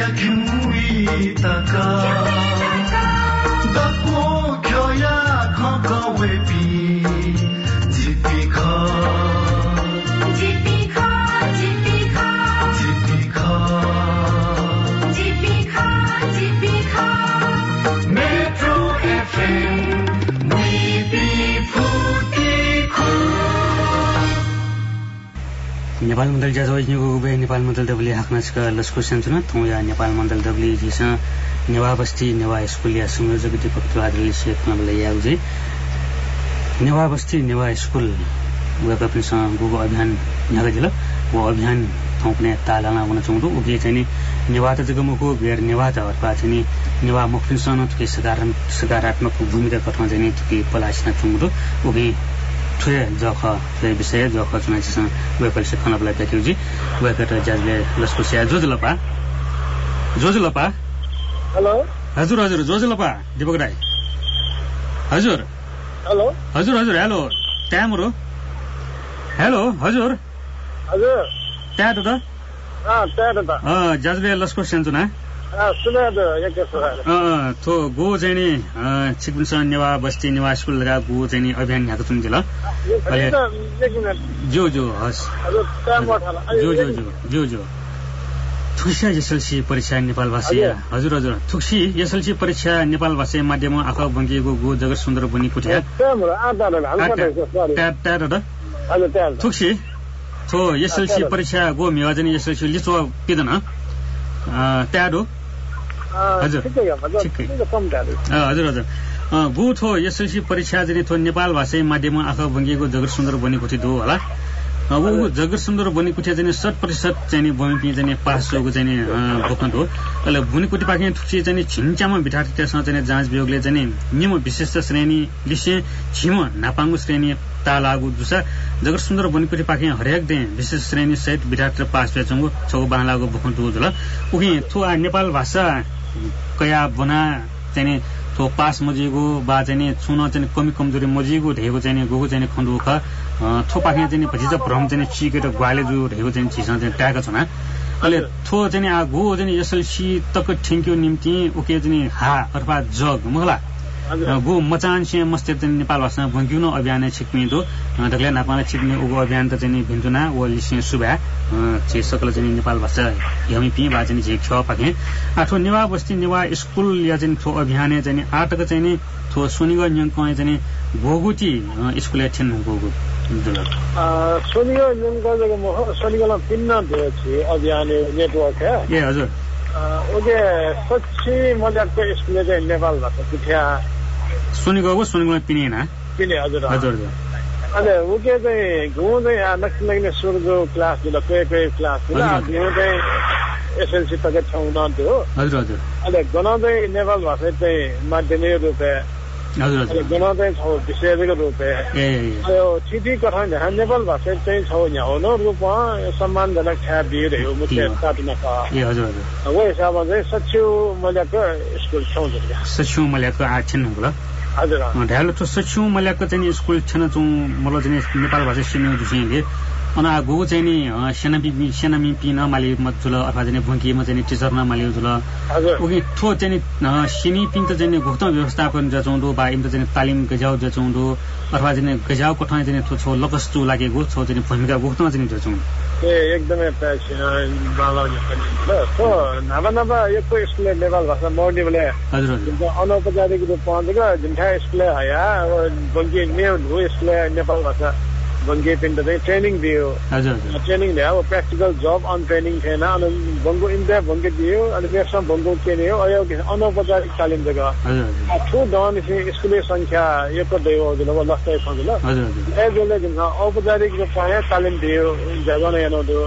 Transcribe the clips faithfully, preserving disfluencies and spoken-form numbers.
नेपाल मण्डल जाजवाइको गुबे नेपाल मण्डल दबली हाक्नासका लस्को सेन्चुना थौया नेपाल मण्डल दबली जिसा नेवा बस्ती नेवा स्कुल या संयोजक दीपक तुलादले से नबले याउजे नेवा बस्ती नेवा स्कुल वेब एप्लिकेसन गुगो अभियान नगदिल वो अभियान थौपने तालाना हुन चौदो उगे चाहिँ नेवा त जगमुको बेर नेवा त अथवा चाहिँ नेवा मुखिसन के सकारात्मक भूमिका कथमा चाहिँ के पलासिना चौदो उगे ठुए जख ले विषय जख चुनाइसँग वेपल से खनबला प्याकेजी वेकट जाजले लस्को स्या जोजलपा जोजलपा हेलो हजुर हजुर जोजलपा दीपक राई हजुर हेलो हजुर हजुर हेलो ट्यामरो हेलो हजुर हजुर ट्याट त अ ट्याट त अ जाजले लस्को सेन्चुना अ सुने त एक सरा अ थो गो चाहिँ नि छिकबिनसन नेवा बस्ती नेवा स्कुल लगा गो चाहिँ नि अभियान ह्याको तुम दिला अहिले एक मिनेट जो जो हस हजुर टाइम बठाला जो जो जो जो जो थुक्सी एसएलसी परीक्षा नेपाल भाषा हजुर हजुर थुक्सी एसएलसी परीक्षा नेपाल भाषा माध्यममा आँखा बङ्किएको गो जगत सुन्दर बनी कुटिया थुक्सी थो एसएलसी परीक्षा गो मेवाजनी एसएलसी लिचो पिदन ट्याडो हजुर हजुर हजुर गो थो एसएलसी परीक्षा चाहिँ थो नेपाल भाषा माध्यममा आँखा बङ्किएको जगत सुन्दर बनी कुटी दो होला वो जगत सुन्दर बनी कुटिया चाहिँ शत प्रतिशत चाहिँ बमी चाहिँ पास होको चाहिँ भोकन हो अहिले बुनीकुटी पाके थुक्सी चाहिँ छिन्चामा विद्यार्थीसँग चाहिँ जाँच विभागले चाहिँ नियम विशिष्ट श्रेणी लिसे छिम नापाङ्गु श्रेणी तालागु दुसा जगत सुन्दर बनीकुटी पाके हरेक दिन विशेष श्रेणी सहित विद्यार्थी पास बेचंगु छौ बालागु भोकन हो जुल उही थो नेपाल भाषा कया बना चाहिँ थो पास मजिगो बा चाहिँ छुन चाहिँ कमी कमजोरी मजिगो ढेको चाहिँ गोगो चाहिँ खण्डु ख थो पाखे चाहिँ भजिज भ्रम चाहिँ चिकेर ग्वाले जो ढेको चाहिँ चिसा चाहिँ ट्याग छना अहिले थो चाहिँ आ गो चाहिँ एसएलसी तक ठिङ्क्यो निम्ति ओके चाहिँ हा अथवा जग मला गो मचान से मस्ते चाहिँ नेपाल भाषा भङ्क्युन अभियान छिक्मिदो दगले नापाले छिक्ने उगो अभियान त चाहिँ भिन्टुना ओ लिसे सुबा चे सकल चाहिँ नेपाल भाषा यमी पि बा चाहिँ झेक छ पाके आठो नेवा बस्ती नेवा स्कुल या चाहिँ थो अभियान चाहिँ आटक चाहिँ थो सोनिगो न्यंक चाहिँ गोगुटी स्कुल छिन गोगु अ सोनिगो न्यंक जगह म सोनिगोला पिन्न दिए छि अभियान नेटवर्क है ए हजुर ओके सच्ची मजाको स्कुल चाहिँ नेपाल भाषा पुठ्या सोनिगो सोनिगो पिने ना पिने हजुर हजुर अरे ओके चाहिँ घुम चाहिँ नक्सल लाग्ने सुरजो क्लास दिला पे पे क्लास दिला घुम चाहिँ एसएलसी तक छौ न त्यो हजुर हजुर अरे गना चाहिँ नेपाल भाषा चाहिँ माध्यमिक रूपे हजुर हजुर गना चाहिँ छौ विषयको रूपे ए यो चिठी कथा नेपाल भाषा चाहिँ छौ यहाँ हो न रूपमा सम्मानजनक छ्या दिएर हो मुख्य साथमा का ए हजुर हजुर वो हिसाबमा चाहिँ सच्चो मल्याको स्कुल छौ जस्तो सच्चो मल्याको आठ छिन होला हजुर ढालो तो सच्चो मल्याको चाहिँ स्कुल छन चौ मलाई चाहिँ नेपाल भाषा सिन्यो जुसिले अन गो चाहिँ नि सेनापी सेनामी पिन माली मजुल अथवा चाहिँ भङ्कीमा चाहिँ टिचर न माली जुल ओके थो चाहिँ सिनी पिन त चाहिँ भुक्तम व्यवस्थापन जचौँदो बा इम त चाहिँ तालिम गजाउ जचौँदो अथवा चाहिँ गजाउ कोठाइ चाहिँ थो छो लकस्तु लागेको छो चाहिँ भूमिका भुक्तमा चाहिँ जचौँ ए एकदमै प्यासन बालाउने पनि ल तो नभा नभा यको स्कुल नेपाल भाषा मर्नेले हजुर हजुर अनौपचारिक रूपमा चाहिँ जुनठा स्कुल हया बङ्गी ने हो स्कुल नेपाल भाषा बङ्गी पिन चाहिँ ट्रेनिङ दियो हजुर हजुर ट्रेनिङ दियो प्र्याक्टिकल जब अन ट्रेनिङ थिएन अनि बङ्गो इन्डिया बङ्गी दियो अनि मेसमा बङ्गो के ने हो अयो अनौपचारिक तालिम जग्गा हजुर हजुर ठु दन स्कुल संख्या यको दैव जुन लस्tai छ ल हजुर हजुर ए जुन जुन औपचारिक रूपमा तालिम दियो जगन यानो दो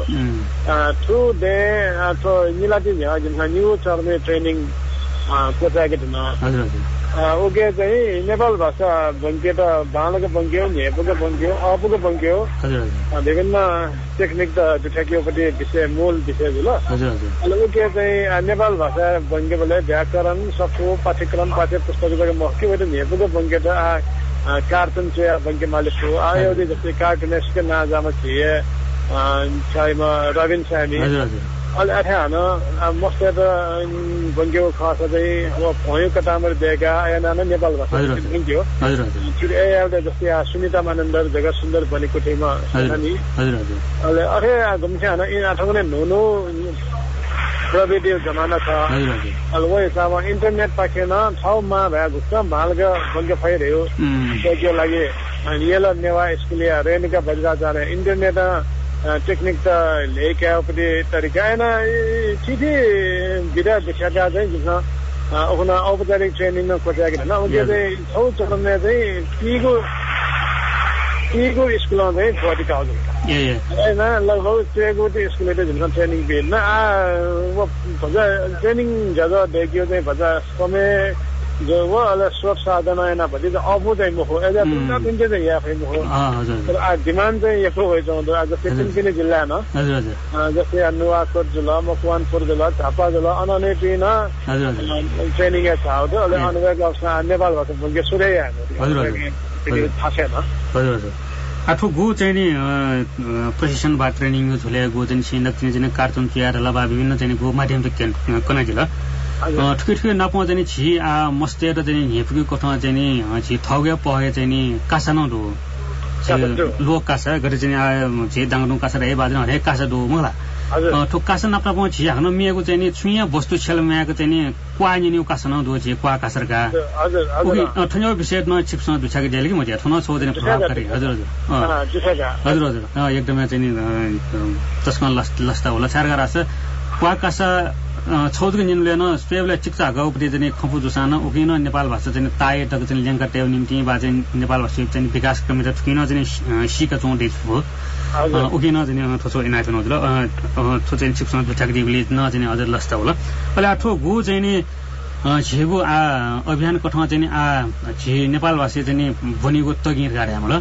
ठु दे तो निलाति यहाँ जुन न्यू चर्ने ट्रेनिङ कोचाके दिन हजुर हजुर ओके चाहिँ नेपाल भाषा बङ्के त बाँडको बङ्क्यो नेपोको बङ्क्यो अपुको बङ्क्यो विभिन्न टेक्निक त जुठाकियोपट्टि विषय मूल विषय ल हजुर हजुर अहिले ओके चाहिँ नेपाल भाषा बङ्के बोले व्याकरण सबको पाठ्यक्रम पाठ्य पुस्तकको महत्व हो नेपोको बङ्के त कार्टुन चाहिँ बङ्के मालिक हो आयो जस्तै कार्टुनिस्ट के नाजामा थिए छाइमा रविन सामी अहिले आठ्यान मस्तेर बङ्ग्यो खास चाहिँ अब भयो कटामर बेगा आएन नेपाल भाषा बङ्ग्यो हजुर हजुर ए एउटा जस्तै सुनिता मानन्दर जगत सुन्दर बनेको ठाउँमा नि हजुर हजुर अहिले अरे घुम्छ्यान यी आठौँले नुनु प्रविधि जमाना छ हजुर हजुर अहिले वो हिसाबमा इन्टरनेट पाकेन ठाउँमा भए घुस्न भालका बङ्ग्यो फाइरह्यो त्यो लागि येला नेवा स्कुलिया रेणुका बज्राचार्य इन्टरनेट टेक्निक त लेख्या पनि तरिका हैन चिठी विधा देखाका चाहिँ जुन आफ्नो औपचारिक ट्रेनिङमा खोजेको हैन उनीले चाहिँ छौ चरणमा चाहिँ टीको टीको स्कुलमा चाहिँ छोडेका हो ए ए हैन लगभग टेको स्कुलले चाहिँ जुन ट्रेनिङ दिएन आ वो भजा ट्रेनिङ ज्यादा देखियो चाहिँ भजा समय जो वो अलग स्रोत साधन है ना बड़ी तो अब वो मो हो ऐसा तुमका तुमके तो या फिर मो हां हजुर तर आज डिमान्ड चाहिँ यस्तो भइछ त आज सिक्किम किन जिल्ला न हजुर हजुर जस्तै नुवाकोट जिल्ला मकवानपुर जिल्ला झापा जिल्ला अनने पिन हजुर हजुर ट्रेनिङ छ हो त अहिले अनुभव अवस्था नेपाल भाषा बोल्के सुरै हजुर हजुर थाहा छैन हजुर हजुर आठो गो चाहिँ नि प्रशिक्षण बा ट्रेनिङ झोले गो चाहिँ सिनक चाहिँ कार्टुन तयार लबा विभिन्न चाहिँ गो माध्यम त कना जिल्ला ठुके ठुके नपाउ चाहिँ छि आ मस्तेर चाहिँ हेपुको कोठमा चाहिँ नि छि थौगे पहे चाहिँ नि कासा न दो लो कासा गरे चाहिँ आ छि दाङदु कासा रे बाजन हरे कासा दो मला ठो कासा नप्रा पौ छि हानो मिएको चाहिँ नि छुया वस्तु छेल मिएको चाहिँ नि क्वानि नि कासा न दो छि क्वा कासरका हजुर हजुर ठन्यो विषय न चिप्स दुछाके देले कि म चाहिँ ठनो छौ दिन प्रभावकारी हजुर हजुर हजुर हजुर एकदमै चाहिँ नि तस्मा लस्ता होला चारगा रास क्वा कासा छौदको निनले न स्पेबले चिक्चा गाउँपट्टि चाहिँ खपु जुसान उकिन नेपाल भाषा चाहिँ ताए तक चाहिँ ल्याङ्का टेउ निम्ति बा चाहिँ नेपाल भाषा चाहिँ विकास क्रम त ठुकिन चाहिँ सिका चौँदै हो उकिन चाहिँ थोचो इनाइट नहुँदल थो चाहिँ चिप्स दुछाकदिले न चाहिँ अझ लस्ता होला अहिले आठो गु चाहिँ नि झेगु आ अभियान कठमा चाहिँ नि आ झे नेपाल भाषा चाहिँ नि बनेको तगिर गाडे हामीलाई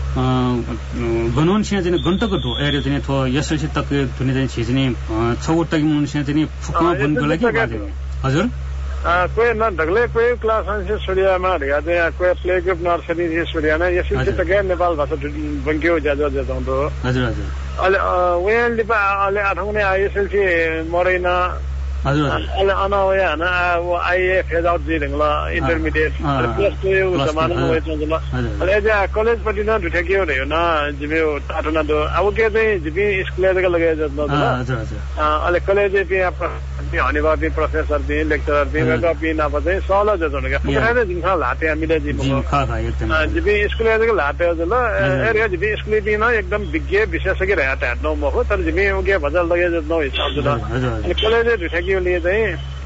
गनौन चाहिँ घण्टको ढो एरे चाहिँ थो यसरी तक धुने चाहिँ छिजने छौ तक मुनसे चाहिँ फुकमा बनको लागि हजुर कोही न ढगले कोही क्लास से सूर्यमा ढगा चाहिँ कोही प्ले ग्रुप नर्सरी से सूर्यमा यसरी त के नेपाल भाषा बन्क्यो ज्यादा ज्यादा हुन्छ हजुर हजुर अहिले वेन लिपा अहिले आठौँने आइएसएलसी मरेन हजुर अहिले अनवया हैन वो आईए फेज आउट दिइरंगला इन्टरमिडिएट प्लस टू जमाना में चंगला अहिले जा कलेज पटि न ढुठेकियो रह्यो न जिमे टाटना दो अब के चाहिँ जिबी स्कुल का लगे जत न हजुर हजुर अहिले कलेज पे हनिवादी प्रोफेसर दि लेक्चरर दि वेगा पि न बजे सला जजन के पुराने दिन खा लाते हामीले जिम खा खा एकदम जिबी स्कुल का लाते जल एरिया जिबी स्कुल दि न एकदम विज्ञ विशेषज्ञ रहता है नो मो तर जिबी के भजल लगे जत न हिसाब जल अनि कलेज ढुठेकियो लिए चाहिँ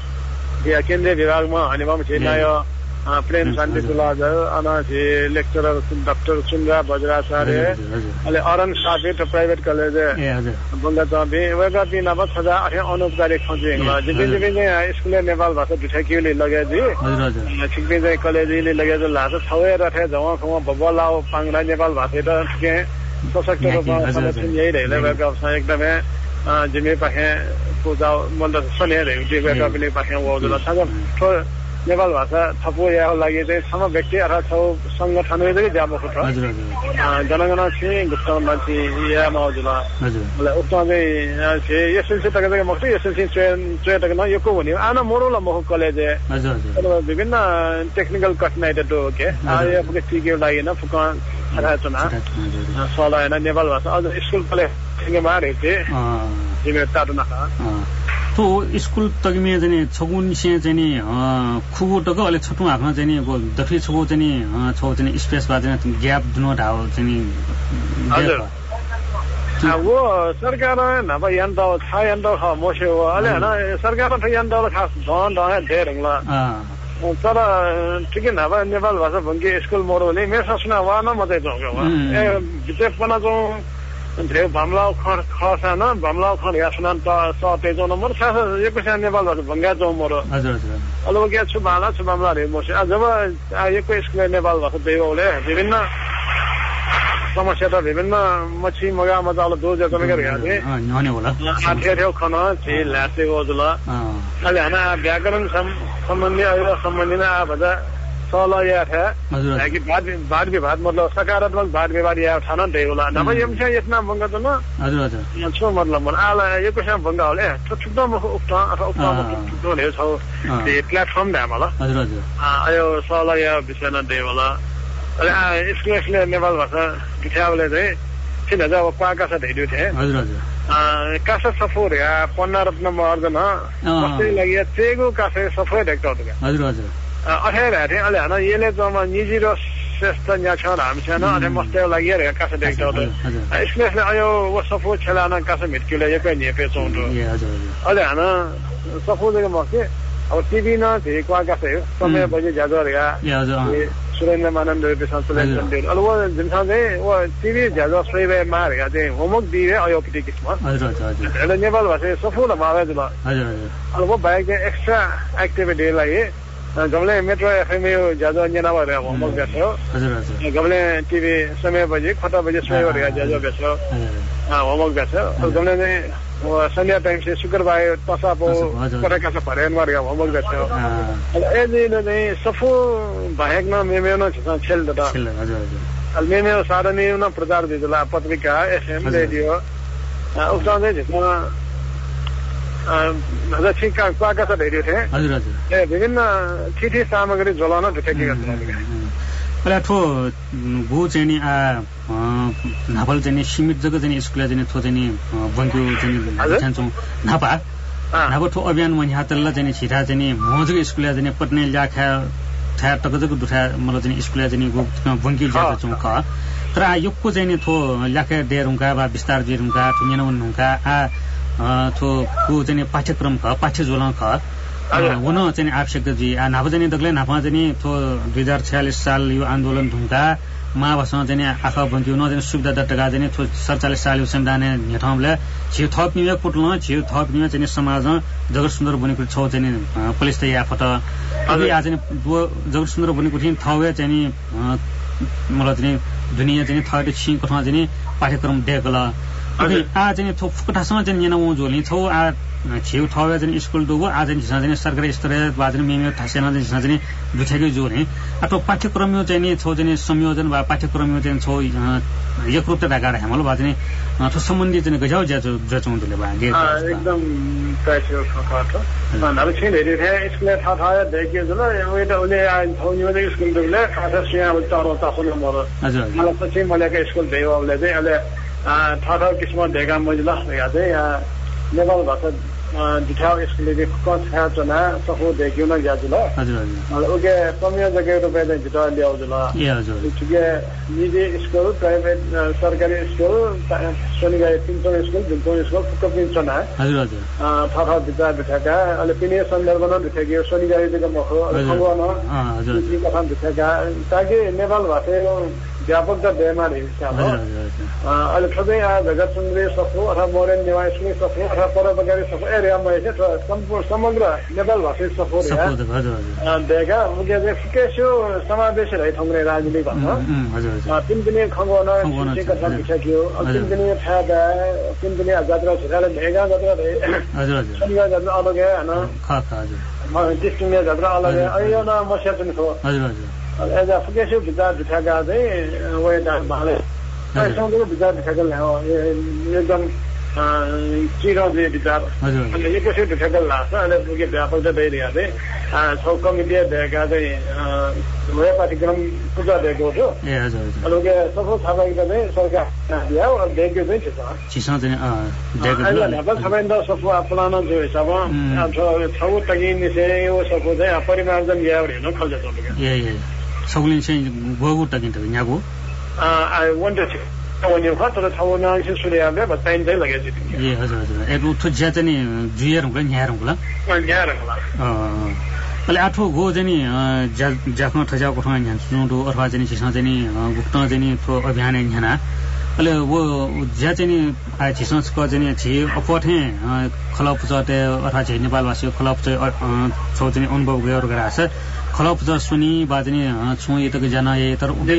या केन्द्रीय विभागमा हनिवाम छिनायो प्रेम शान्ति तुलाज अन छि लेक्चरर डाक्टर सुन्दर बज्राचार्य अहिले अरन साफेट प्राइवेट कलेज ए हजुर बंगा चाहिँ वेगा दिन अब सदा अथे अनौपचारिक खंजेला जिबे जिबे चाहिँ स्कुल नेपाल भाषा ढुठेकियोले लगे जी हजुर हजुर छिकबे चाहिँ कलेजले लगे जो लास छवे रथे जवा खमा बबलाओ पांगरा नेपाल भाषा त के सशक्त रूपमा समर्थन यही रहेले वेगा एकदमै जिम्मे पाखे पूजा मतलब सने रहे जे वेगा पनि पाखे वो जला छ तो नेपाल भाषा थपो या लागि चाहिँ सम व्यक्ति अथवा छौ संगठनले चाहिँ जाबो खट हजुर हजुर जनगणना चाहिँ गुप्त मान्छे या मौजुला हजुर मलाई उक्त चाहिँ छे एसएलसी तक तक मक्ति एसएलसी ट्रेन ट्रेन तक न यको भन्यो आना मोरोला मख कलेज हजुर हजुर विभिन्न टेक्निकल कठिनाइ त तो के आ यो पनि टिके लागि न फुका रचना सला हैन नेपाल भाषा अझ स्कुल कलेज सँगै मारे थे जिमे ताटना तो स्कुल तगमे चाहिँ छगुन से चाहिँ नि खुगु टक अले छटु हाक्न चाहिँ नि दफी छगु चाहिँ नि छौ चाहिँ स्पेस बा चाहिँ ग्याप दुनो ढाउ चाहिँ नि हजुर वो सरकार न भए यन्त छ यन्त ख मोसे हो अले हैन सरकार त यन्त खास धन धन धेरंगला तर ठिकै नभए नेपाल भाषा भन्के स्कुल मोरोले मेरो सुना वा न मते जग्गा वा ए विशेष पना जो धेरै भामलाउ ख खसा न भामलाउ ख या सुना त सते जो नम्बर छ एक पैसा नेपाल भाषा भंगा जो मोरो हजुर हजुर अलो के छु भाला छु भामला रे मोसे जब एक स्कुल नेपाल भाषा देवले विभिन्न समस्या त विभिन्न मच्छी मगा मजाले दो जगह में गया थे नने होला आथे थे खाना छे लासे हो जुला अहिले हैन व्याकरण सम्बन्धी अहिले सम्बन्धी न आ भजा सलया था कि वाद वाद विवाद मतलब सकारात्मक वाद विवाद या ठान दे होला नभए यमसा यसमा भंगा त न हजुर हजुर छो मतलब मन आला यो कसम भंगा होले छुट्टो मुख उक्त अथवा उक्त छुट्टो ले छ ते प्लेटफर्म दा मला हजुर हजुर आयो सलया विषय न दे होला अरे स्कुलले नेपाल भाषा दिखावले चाहिँ छिन जा पाका छ धेरै थियो हजुर हजुर कासा सफोर या पन्ना रत्न मर्दन कसै लागि चेगो कासे सफोर देख्दा हो हजुर हजुर अठार हाथे अहिले हान यसले जम्मा निजी र श्रेष्ठ यहाँ छ हामी छैन अनि मस्ते लागि रे कासा देख्दा हो यसले आयो वो सफोर छलाना कासा मिटकिले एकै नेपे चौंडो अहिले हान सफोर देख मस्ते अब टिभी न धेरै पाका छ यो समय बजे ज्यादा रे या सुरेन्द्र मानन्द विश्वविद्यालय दे अलवा जिनसा चाहिँ वो टिभी ज्यादा सही मार या चाहिँ होमवर्क दिए आयो पिटी किस्म हजुर हजुर अहिले नेपाल भाषा सफल मावे जुल हजुर हजुर अलवा बाइक एक्स्ट्रा एक्टिभिटी लागि गमले मेट्रो एफएम यो ज्यादा जना भएर होमवर्क गर्छ हजुर हजुर गमले टिभी समय बजे खटा बजे सही भएर ज्यादा गर्छ होमवर्क गर्छ गमले चाहिँ संध्या टाइम से शुक्रबार पसापो परेका छ भरेन गरेर होमवर्क गर्छ अहिले चाहिँ सफो बाहेक न मेमेन छ खेल त हजुर हजुर अहिले मेमे साधने न प्रचार दिला पत्रिका एफएम रेडियो उक्ता चाहिँ जसमा हजुर ठिक पाका छ धेरै थिए हजुर हजुर ए विभिन्न चिठी सामग्री जलाउन ढुकेकी गर्छ पहिला ठो गो चाहिँ नि आ नाफल चाहिँ सीमित जग्गा चाहिँ स्कुल चाहिँ थो चाहिँ बन्क्यो चाहिँ जान्छौँ नापा नापा ठो अभियान मन हातल्ला चाहिँ छिटा चाहिँ मजको स्कुल चाहिँ पट्ने ल्याखा ठा टकजको दुठा मतलब चाहिँ स्कुल चाहिँ गो बन्क्यो ज्यादा छौँ ख तर आ योको चाहिँ थो ल्याखा डेरुङका वा विस्तार डेरुङका ठुङ्गेन हुनुका आ थो गो चाहिँ पाठ्यक्रम ख पाठ्य जोला ख हुन चाहिँ आवश्यकता जी आ नाफा चाहिँ दग्लै नाफा चाहिँ थो दुई हजार छयालिस साल यो आन्दोलन ढुङ्गा महाभाषामा चाहिँ आँखा बन्क्यो न चाहिँ सुविधा दट्टका चाहिँ थो सडचालिस साल यो संविधान हेठाउँले छिउ थप निवे पुट्न छिउ थप निवे चाहिँ समाजमा जगत सुन्दर बनेको छौ चाहिँ पुलिस त या फट अघि आ चाहिँ जगत सुन्दर बनेको थिएँ थवे चाहिँ मलाई चाहिँ दुनियाँ चाहिँ थर्टी छि कठमा चाहिँ पाठ्यक्रम डेकल आ चाहिँ थो फुकटासँग चाहिँ यहाँ ऊ झोल्ने छौ आ छिउ थवे चाहिँ स्कुल डुबो आज झिसा चाहिँ सरकारी स्तरीय बाजन मेमे ठासेना चाहिँ झिसा चाहिँ दुखेकै जोर्ने अथवा पाठ्यक्रम यो चाहिँ नि छौ चाहिँ संयोजन वा पाठ्यक्रम यो चाहिँ छौ एक रूपते ढाका हाम्रो बाजने थो सम्बन्धी चाहिँ गजाउ ज्याचो जचौँ तुले भागे एकदम प्यासियो खखट नभए छिन हेरि थे स्कुल था था देखियो जल एउटा उले छौ यो स्कुल दुले खासा सिया चरो तासुन मरो हजुर मलाई पछि मलेका स्कुल देव अबले चाहिँ अहिले था था किस्म देगा मजला या चाहिँ नेपाल भाषा दिखाओ स्कुलले कथा चना सफो देखियो न ज्याजु ल हजुर हजुर ओके संयोजक रुपैयाँ चाहिँ भित्र ल्याउँछु ल ए हजुर ठिकै निजी स्कुल प्राइभेट सरकारी स्कुल शनिबार तिनचौँ स्कुल जुनचौँ स्कुल फुक्क पिन्छना हजुर हजुर थथ विचार बिठाका अहिले पिने सन्दर्भमा बिठाकियो शनिबारदेखि मखो खगन हजुर कथा बिठाका ताकि नेपाल भाषा व्यापक बेमार हिसाब अहिले ठोकै जगत सुन्दरी सफो अथवा मोरेन निवासी सफो अथवा परोपकारी सफो एरियामा सम्पूर्ण समग्र नेपाल भाषी सफो देखा मुख्य चाहिँ फुकेस्यो समावेश रहे ठाउँले राजनीति भन्छ तिन पनि खगन कथा बिठाकियो तिन पनि फादा तिन पनि जात्रा छिराले भेगा जात्रा रहे शनिबार जात्रा अलग होइन टिस्टुङ्गे जात्रा अलग यो न मस्या पनि थियो एजा फुकेस्यो विचार बिठाका चाहिँ वेदा भाले सँगै विचार बिठाका एकदम चिराउने विचार अनि यो कसरी बिठाका लाग्छ अहिले मुख्य व्यापक चाहिँ भइरहेको चाहिँ छौ कमिटी भएका चाहिँ नयाँ पाठ्यक्रम पूजा दिएको थियो अनि के सबै थापाइका चाहिँ सरकार दियो अब दिएको चाहिँ छिसा नेपाल थापाइन त सफो अपनाउन जो हिसाबमा छौ टकिने चाहिँ यो सफो चाहिँ परिमार्जन ल्याएर हेर्न खोल्छ तपाईँको सगुलिन चाहिँ गोगु टकिन्छ यहाँको आई वान्टेड टु तर थाउ न सुनेले बताइन चाहिँ लगे ए हजुर हजुर ए उठो ज्या चाहिँ जुयर हुन्छ न्यार हुन्छ न्यार हुन्छ अहिले आठो गो चाहिँ ज्या ज्याखमा ठजाको कोठमा न्यान सुडो अथवा चाहिँ छिसा चाहिँ गुप्त चाहिँ थो अभियान न्याना अहिले वो ज्या चाहिँ आ छिसा छ चाहिँ छि अपठे खलप चटे अथवा चाहिँ नेपालवासी खलप चाहिँ छौ चाहिँ अनुभव गएर गराछ खलप ज सुनि बाजनी छु ये तक जना ये तर उदय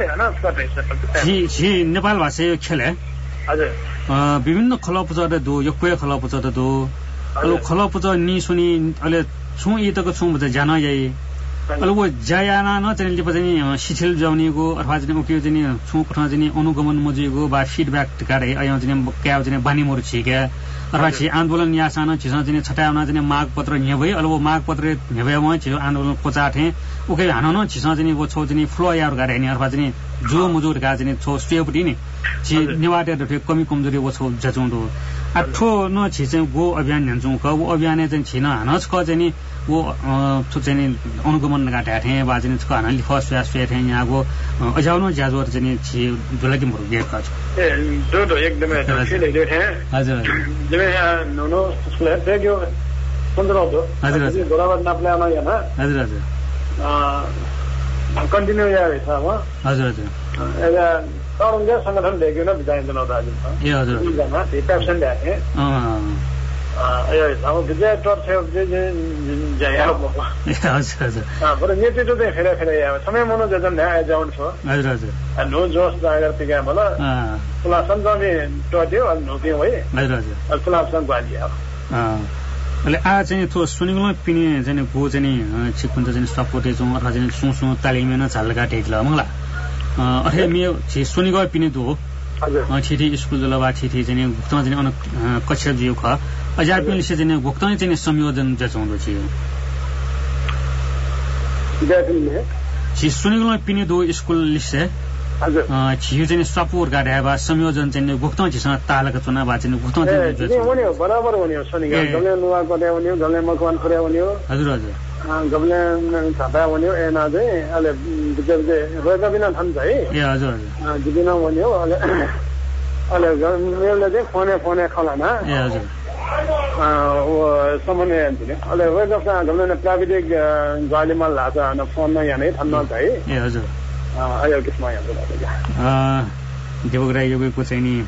जनी जी जी नेपाल भाषा खेले हजुर विभिन्न खलप ज दो यक्वे खलप ज दो अलो खलप ज नि सुनि अले छु ये तक छु बज जना ये अल वो जयाना न चाहिँ लिप चाहिँ शिथिल जाउनेको अथवा चाहिँ उक्यो चाहिँ छु कठमा चाहिँ अनुगमन मजेको बा फिडब्याक टिकारे अया चाहिँ क्या चाहिँ बानी मोर छिके अथवा चाहिँ आन्दोलन यासान छिसा चाहिँ छटाउन चाहिँ माग पत्र न्यभै अल वो माग पत्र न्यभै म छियो आन्दोलन कोचाथे उके हान न छिसा चाहिँ वो छौ चाहिँ फ्लो यार गरे नि अथवा चाहिँ जो मजुर गा चाहिँ छौ स्टेपटी नि छि निवाटे रफे कमी कमजोरी वो छौ जचुंडो अठो न छि चाहिँ गो अभियान न्यन्चु क वो अभियान चाहिँ छिन हानस क चाहिँ नि वो छु चाहिँ अनुगमन गाटे थे बा चाहिँ क हान लिफ स्यास स्या थे यहाँको अजाउनो ज्याजोर चाहिँ छि दुलकी मुरु गेक छ ए दो दो एकदमै ठिकै ले थे हजुर जमे नो नो स्लेट थियो पन्ध्र दो हजुर हजुर बराबर नाप्ले आमा याना हजुर हजुर अ कन्टिन्यू या छ म हजुर हजुर एला तरुङ्गे संगठन देखियो न विधायक जनता दिन ए हजुर जना पेप्सन ल्याथे अ अ यो अब विजय टर्च जे जया बाबा हजुर हजुर अ पर नेतृत्व चाहिँ फेरि फेरि या समय मनोजन न्याय जाउन छ हजुर हजुर नो जोश जागर तिगा मला अ पुला सन्जमे टोट्यो अनि नोके है हजुर हजुर अनि पुला सँग गाली अब अ अहिले आ चाहिँ थो सुनिगुलो पिने चाहिँ गो चाहिँ छिकुन्त चाहिँ सपोर्टे छौं अथवा चाहिँ सुसु तालिमे न झालगा टेक्ल मंगला अहे मे छि सुनिगो पिने दो हजुर छिठी स्कुल जलवा छिठी चाहिँ भुक्ता चाहिँ अन कक्षा जियो ख हजार पिने से चाहिँ भुक्ता चाहिँ संयोजन जचाउँदो छि देखिने छि सुनिगुलो पिने दो स्कुल लिसे हजुर छियो चाहिँ सपोर्ट गरे बा संयोजन चाहिँ भुक्ता छिसँग तालका चुना बा चाहिँ भुक्ता चाहिँ नि हुने बराबर हुने सुनिगो गले नुवा गरे हुने गले मकवान फरे हुने हजुर हजुर गबले छापा भन्यो एना चाहिँ अहिले बिजल चाहिँ रोका बिना थान्छ है ए हजुर हजुर दिदिन भन्यो अहिले अहिले मेलले चाहिँ फोने फोने खलाना ए हजुर वो समन्वय दिने अहिले रोका गबले प्राविधिक गालीमा लाछ न फोनमा यहाँ नै थान्न है ए हजुर आयो किसमा यहाँ अ देवग्राई योगको चाहिँ नि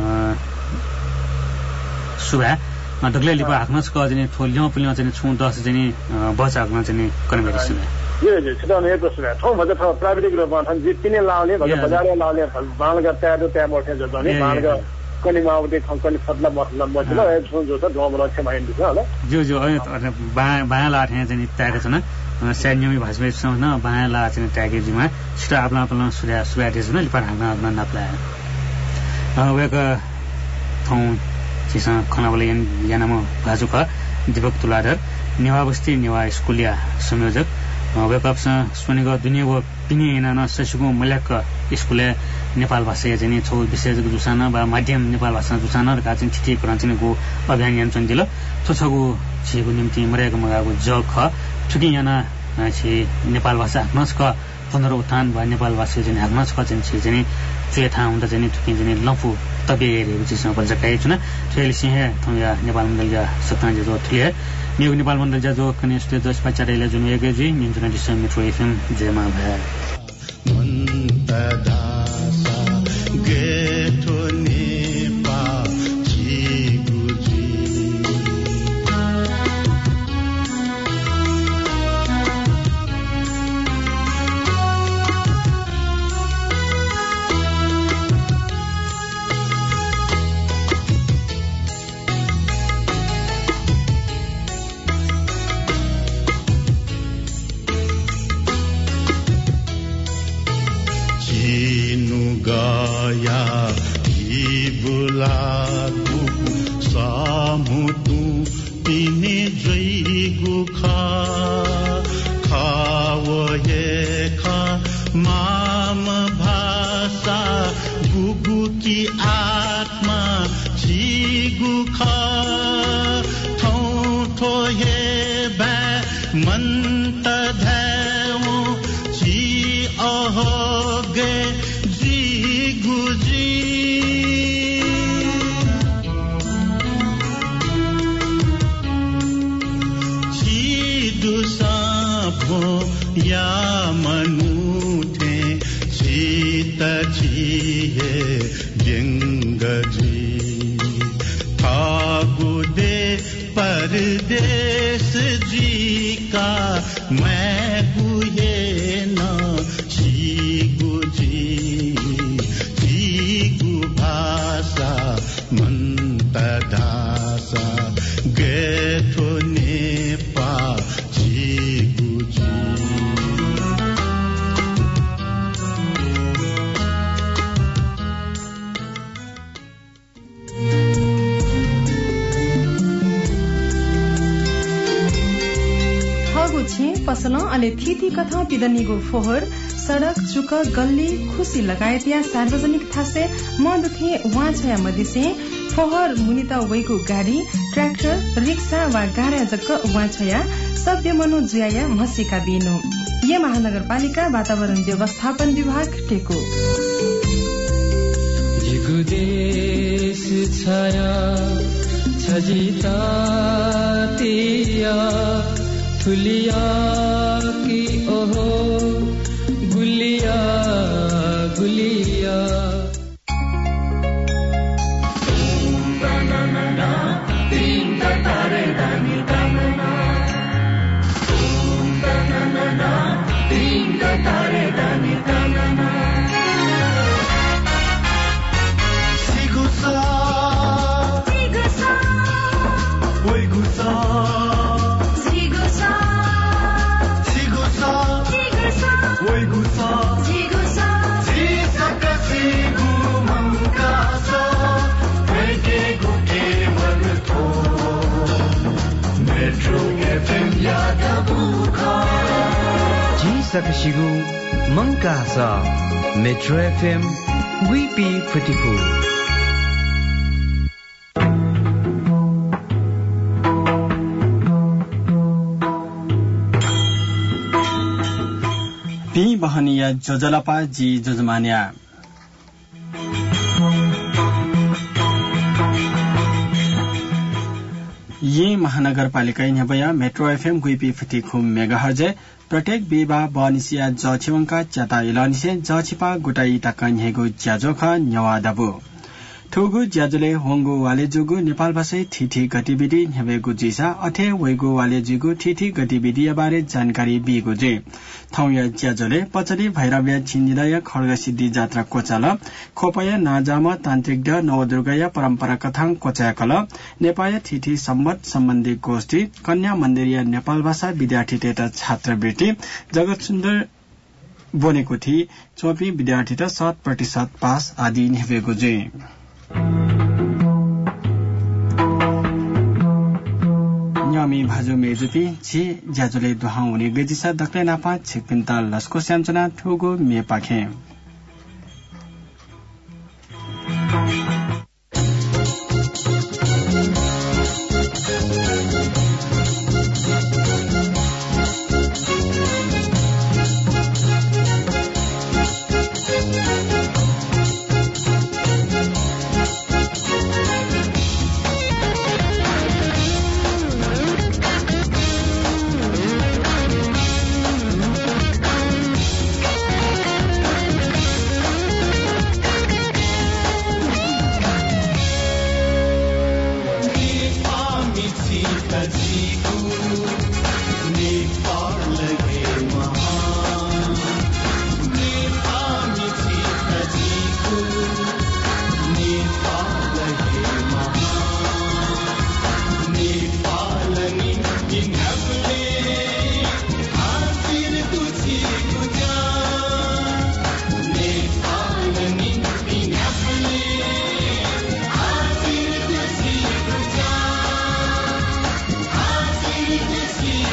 सुभा डगले लिपा हाक्न छ कजने थोल्यो पुल्यो चाहिँ छु दस चाहिँ बस हाक्न चाहिँ कन्भर्सेसन यो जो छिटो नै प्रश्न छ ठाउँ भन्छ ठाउँ प्राविधिक रूपमा छन् जितिने लाउने भन्छ बजारले लाउने बालगा त्याडो त्या बठे जने बालगा कनि माउते कनि फतला मतलब मजला ए छु जो छ डोमला छ माइन्ड छ होला जो जो बा बाया लाठे चाहिँ त्यागे छन् सैन्यमी भाषा छ न बाया ला चाहिँ त्यागे जिमा छिटो आफ्नो आफ्नो सुरा सुराटे छ न लिपा हाक्न हाक्न नप्ला वेका ठाउँ चिसा खनावले यानाम भाजुख दीपक तुलाधर नेवाबस्ती नेवा स्कुलिया संयोजक वेकअप्स सुनेको दुनियाको पिने न ससुको मल्याक स्कुले नेपाल भाषा चाहिँ छौ विशेष जुसाना बा माध्यम नेपाल भाषा जुसाना र काचिन छिटी कुरा चाहिँ को अभियान यान दिल छोछगु छिको निम्ति मरेको मगाको जग ख ठुकी याना छि नेपाल भाषा नस्क पुनरुत्थान वा नेपाल भाषा चाहिँ हाक्न छ चाहिँ छि चाहिँ चुए थाहा हुँदा चाहिँ ठुकी चाहिँ लफु तबेरेको चिजमा बजाकाइ छुना थेल सिंह थोया नेपाल मण्डल जा सत्ता जो थुले नियो नेपाल मण्डल जा जो कने स्टे दस पचारेले जुन एक जी निन्जना डिसम मेट्रो एफएम जेमा भए मन्तदासा गेठो नेपा जिगुजी गया ही बुलागु सामुतु तिने जैगु खा खाव हे खा माम भाषा गुगु की आत्मा छिगु खा ठौ ठो हे बे मन्त धैउ छि अहोगे या मनुथे चीत छिए व्यंगजी फागुदे परदेश जी का मैं गुये न छीगु जी छीगु भाषा मंतदासा गेठो नेपा छीगु जी छे पसल अले थिति कथा पिदनीगो फोहर सड़क चुक गल्ली खुशी लगायत या सार्वजनिक थासे मदथे वहाँ छया मध्यसे फोहर मुनित वैको गाडी ट्र्याक्टर रिक्सा वा गाडा जक्क वहाँ छया सभ्य मनो जुया मसिका बिनु ये महानगरपालिका वातावरण व्यवस्थापन विभाग टेको देश छाया छजिता तिया फुलिया की ओहो Gulia Gulia Sakashigu Mangkasa Metro F M Weepy Futifu Pi bahaniya jojalapa ji jojmania ये महानगरपालिका न्याबया मेट्रो एफएम गुइपी फुटी खुम मेगाहर्ज प्रत्येक बेबा बनिसिया जछिवंका च्याता इलानिसे जछिपा गुटाई टाका न्हेगु ज्याजोखा न्यवादाबु ठुगु ज्याजुले होंगु वालेजुगु नेपाल भाषै ठिठी गतिविधि न्हेबेगु जिसा अथे वेगु वालेजुगु ठिठी गतिविधि बारे जानकारी बिगु जे थौया ज्याजुले पचरी भैरव्य छिन्दिदय खड्ग सिद्धि जात्रा कोचाल खोपय नाजाम तान्त्रिक द नवदुर्गय परम्परा कथाङ कोचाकल नेपाल ठिठी सम्बत सम्बन्धी गोष्ठी कन्या मन्दिरीय नेपाल भाषा विद्यार्थी टेटा छात्रवृत्ति जगत सुन्दर बनेको थी चौपी विद्यार्थी त शत प्रतिशत पास आदि न्हेबेगु जे न्यामी भाजु मेजुपी छि ज्याजुले दुहाउ हुने गेजिसा दक्ले नापा छिकपिन्ता लस्को स्यामचना ठुगो मेपाखे See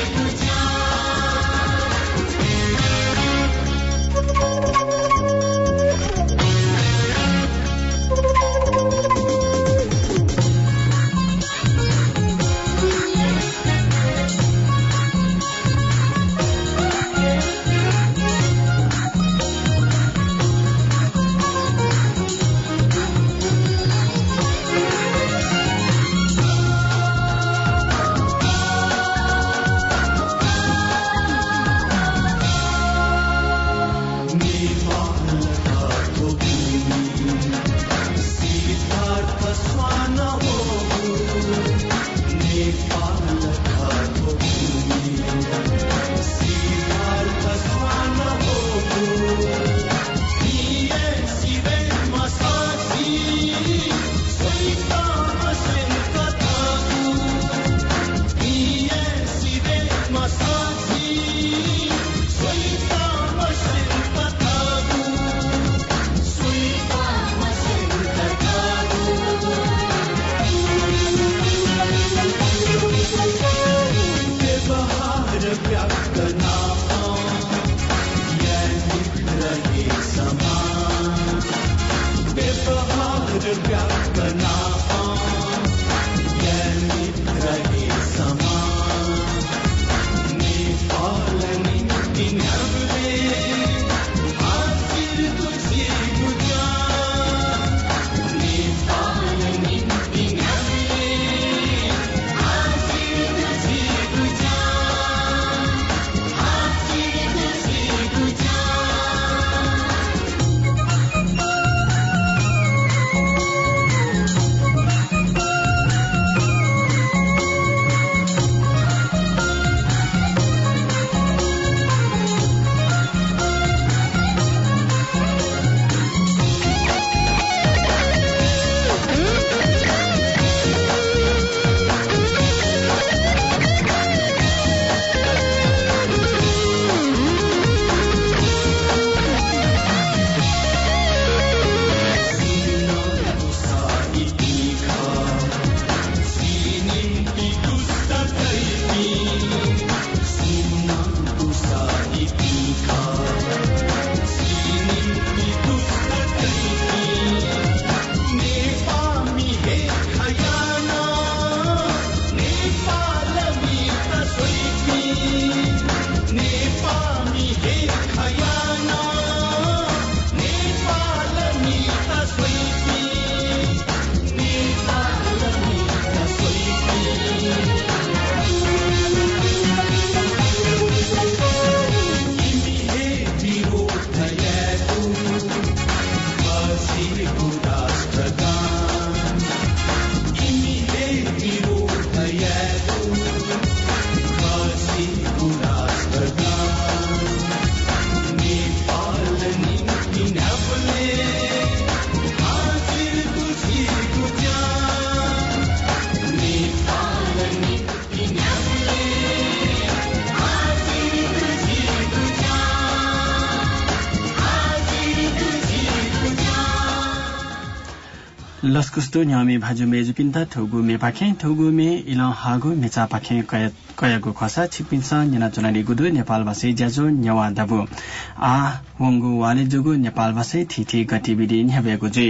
लस्कुस्तो न्यामे भाजु मेजु पिन्ता ठोगु मे पाखे ठोगु मे इल हागु मेचा पाखे कय कयगु खसा छिपिन्छ नेना चुनाडी गुदु नेपाल भाषी ज्याजो न्यावा दबु आ वंगु वाले जुगु नेपाल भाषी थिथि गतिविधि न्याबेगु जे